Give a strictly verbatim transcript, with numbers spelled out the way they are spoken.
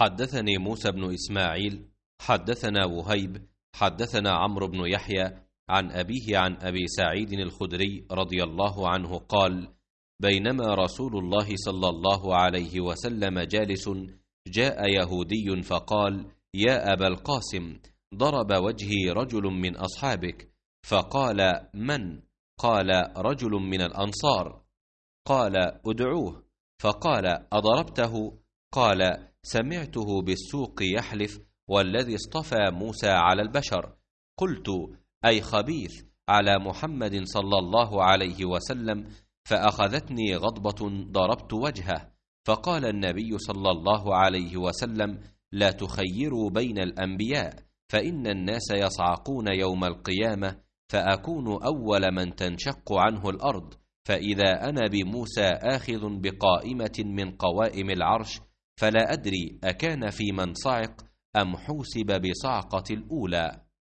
حدثني موسى بن إسماعيل حدثنا وهيب حدثنا عمرو بن يحيى عن أبيه عن أبي سعيد الخدري رضي الله عنه قال: بينما رسول الله صلى الله عليه وسلم جالس، جاء يهودي فقال: يا أبا القاسم، ضرب وجهي رجل من أصحابك. فقال: من؟ قال: رجل من الأنصار. قال: ادعوه. فقال: أضربته؟ قال: سمعته بالسوق يحلف والذي اصطفى موسى على البشر. قلت: أي خبيث على محمد صلى الله عليه وسلم، فأخذتني غضبة ضربت وجهه. فقال النبي صلى الله عليه وسلم: لا تخيروا بين الأنبياء، فإن الناس يصعقون يوم القيامة، فأكون أول من تنشق عنه الأرض، فإذا أنا بموسى آخذ بقائمة من قوائم العرش، فلا أدري أكان في من صعق أم حوسب بصعقة الأولى.